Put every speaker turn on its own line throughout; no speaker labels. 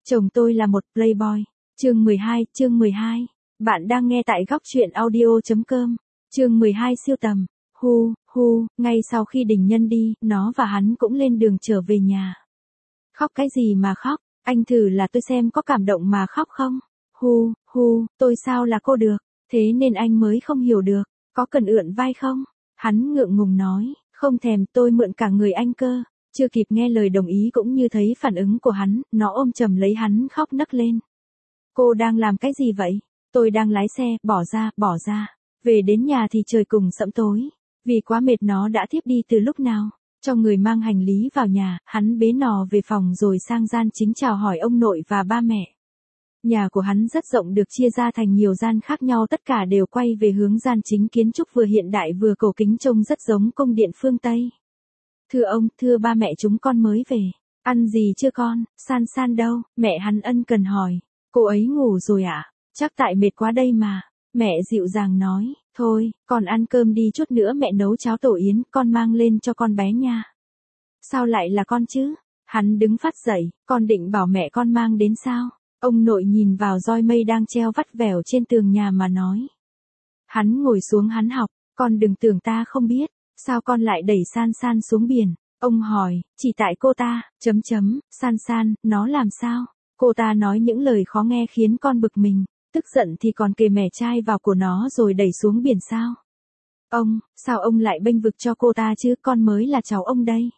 Chồng tôi là một playboy. Chương 12. Bạn đang nghe tại góc truyện audio.com. Chương 12 siêu tầm. Ngay sau khi Đình Nhân đi, nó và hắn cũng lên đường trở về nhà. Khóc cái gì mà khóc, anh thử là tôi xem có cảm động mà khóc không? Tôi sao là cô được, thế nên anh mới không hiểu được, có cần ượn vai không? Hắn ngượng ngùng nói, không thèm, tôi mượn cả người anh cơ. Chưa kịp nghe lời đồng ý cũng như thấy phản ứng của hắn, nó ôm chầm lấy hắn khóc nấc lên. Cô đang làm cái gì vậy? Tôi đang lái xe, bỏ ra. Về đến nhà thì trời cùng sẫm tối. Vì quá mệt nó đã thiếp đi từ lúc nào. Cho người mang hành lý vào nhà, hắn bế nó về phòng rồi sang gian chính chào hỏi ông nội và ba mẹ. Nhà của hắn rất rộng được chia ra thành nhiều gian khác nhau, tất cả đều quay về hướng gian chính, kiến trúc vừa hiện đại vừa cổ kính, trông rất giống cung điện phương Tây. Thưa ông, thưa ba mẹ, chúng con mới về. Ăn gì chưa con? San đâu? Mẹ hắn ân cần hỏi. Cô ấy ngủ rồi ạ? Chắc tại mệt quá đây mà. Mẹ dịu dàng nói, thôi, con ăn cơm đi, chút nữa mẹ nấu cháo tổ yến, con mang lên cho con bé nha. Sao lại là con chứ? Hắn đứng phát dậy, con định bảo mẹ con mang đến sao? Ông nội nhìn vào roi mây đang treo vắt vẻo trên tường nhà mà nói. Hắn ngồi xuống hắn học, con đừng tưởng ta không biết, sao con lại đẩy San xuống biển? Ông hỏi, chỉ tại cô ta, San, nó làm sao? Cô ta nói những lời khó nghe khiến con bực mình, tức giận thì còn kề mẻ chai vào của nó rồi đẩy xuống biển sao? Ông, sao ông lại bênh vực cho cô ta chứ, con mới là cháu ông đây.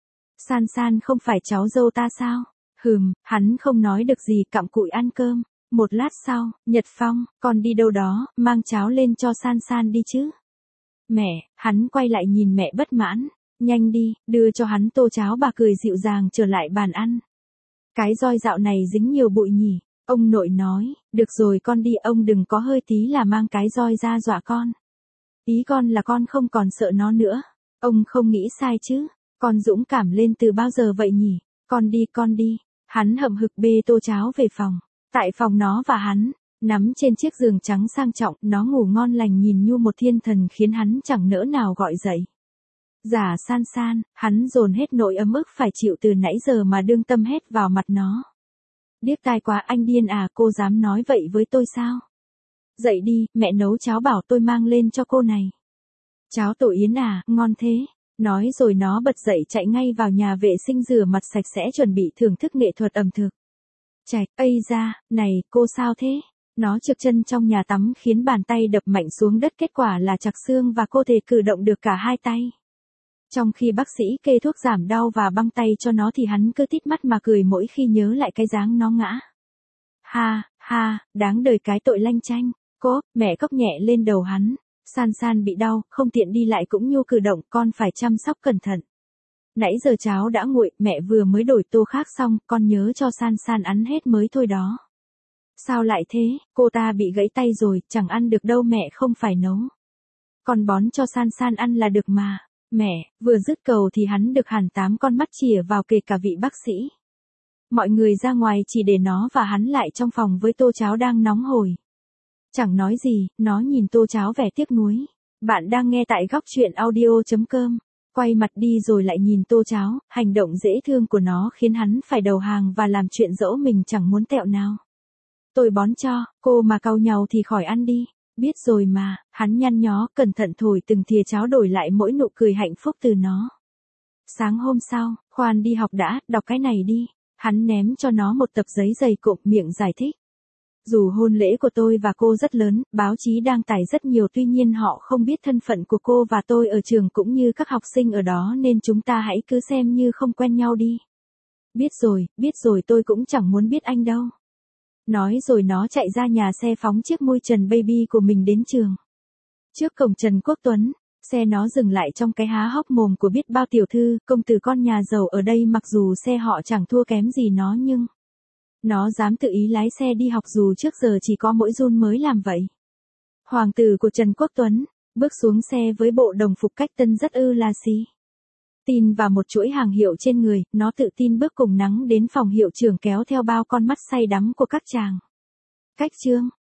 San không phải cháu dâu ta sao? Hắn không nói được gì, cặm cụi ăn cơm. Một lát sau, Nhật Phong, con đi đâu đó, mang cháo lên cho San đi chứ. Mẹ, hắn quay lại nhìn mẹ bất mãn. Nhanh đi, đưa cho hắn tô cháo. Bà cười dịu dàng trở lại bàn ăn. Cái roi dạo này dính nhiều bụi nhỉ? Ông nội nói, được rồi con đi, ông đừng có hơi tí là mang cái roi ra dọa con. Ý con là con không còn sợ nó nữa. Ông không nghĩ sai chứ? Con dũng cảm lên từ bao giờ vậy nhỉ? Con đi. Hắn hậm hực bê tô cháo về phòng. Tại phòng nó và hắn, nắm trên chiếc giường trắng sang trọng, nó ngủ ngon lành nhìn như một thiên thần khiến hắn chẳng nỡ nào gọi dậy. Dạ San, hắn dồn hết nỗi ấm ức phải chịu từ nãy giờ mà đương tâm hết vào mặt nó. Điếc tai quá, anh điên à, cô dám nói vậy với tôi sao? Dậy đi, mẹ nấu cháo bảo tôi mang lên cho cô này. Cháo tổ yến à, ngon thế. Nói rồi nó bật dậy chạy ngay vào nhà vệ sinh rửa mặt sạch sẽ chuẩn bị thưởng thức nghệ thuật ẩm thực. Chạch, ây da, này, cô sao thế? Nó trượt chân trong nhà tắm khiến bàn tay đập mạnh xuống đất, kết quả là chạc xương và cô thể cử động được cả hai tay. Trong khi bác sĩ kê thuốc giảm đau và băng tay cho nó thì hắn cứ tít mắt mà cười mỗi khi nhớ lại cái dáng nó ngã. Ha, đáng đời cái tội lanh chanh. Mẹ cốc nhẹ lên đầu hắn. San bị đau, không tiện đi lại cũng như cử động, con phải chăm sóc cẩn thận. Nãy giờ cháo đã nguội, mẹ vừa mới đổi tô khác xong, con nhớ cho San ăn hết mới thôi đó. Sao lại thế, cô ta bị gãy tay rồi, chẳng ăn được đâu, mẹ không phải nấu. Con bón cho San ăn là được mà. Mẹ, vừa dứt cầu thì hắn được hẳn 8 con mắt chìa vào, kể cả vị bác sĩ. Mọi người ra ngoài chỉ để nó và hắn lại trong phòng với tô cháo đang nóng hổi. Chẳng nói gì, nó nhìn tô cháo vẻ tiếc nuối. Bạn đang nghe tại góc truyện audio.com. Quay mặt đi rồi lại nhìn tô cháo, hành động dễ thương của nó khiến hắn phải đầu hàng và làm chuyện dẫu mình chẳng muốn tẹo nào. Tôi bón cho, cô mà cau nhau thì khỏi ăn đi. Biết rồi mà, hắn nhăn nhó, cẩn thận thổi từng thìa cháo, đổi lại mỗi nụ cười hạnh phúc từ nó. Sáng hôm sau, khoan đi học đã, đọc cái này đi. Hắn ném cho nó một tập giấy dày cộm, miệng giải thích. Dù hôn lễ của tôi và cô rất lớn, báo chí đăng tải rất nhiều, tuy nhiên họ không biết thân phận của cô và tôi ở trường cũng như các học sinh ở đó, nên chúng ta hãy cứ xem như không quen nhau đi. Biết rồi, tôi cũng chẳng muốn biết anh đâu. Nói rồi nó chạy ra nhà xe phóng chiếc môi trần baby của mình đến trường. Trước cổng Trần Quốc Tuấn, xe nó dừng lại trong cái há hốc mồm của biết bao tiểu thư, công tử con nhà giàu ở đây. Mặc dù xe họ chẳng thua kém gì nó nhưng nó dám tự ý lái xe đi học dù trước giờ chỉ có mỗi Jun mới làm vậy. Hoàng tử của Trần Quốc Tuấn, bước xuống xe với bộ đồng phục cách tân rất là xí. Tin và một chuỗi hàng hiệu trên người, nó tự tin bước cùng nắng đến phòng hiệu trưởng kéo theo bao con mắt say đắm của các chàng. Cách trương,